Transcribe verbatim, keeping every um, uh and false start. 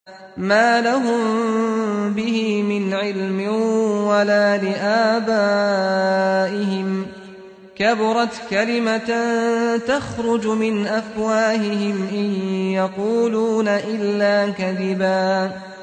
مَّا لَهُم بِهِ مِنْ عِلْمٍ وَلَا لِآبَائِهِمْ ۚ كَبُرَتْ كَلِمَةً تَخْرُجُ مِنْ أَفْوَاهِهِمْ إِن يَقُولُونَ إِلَّا كَذِبًا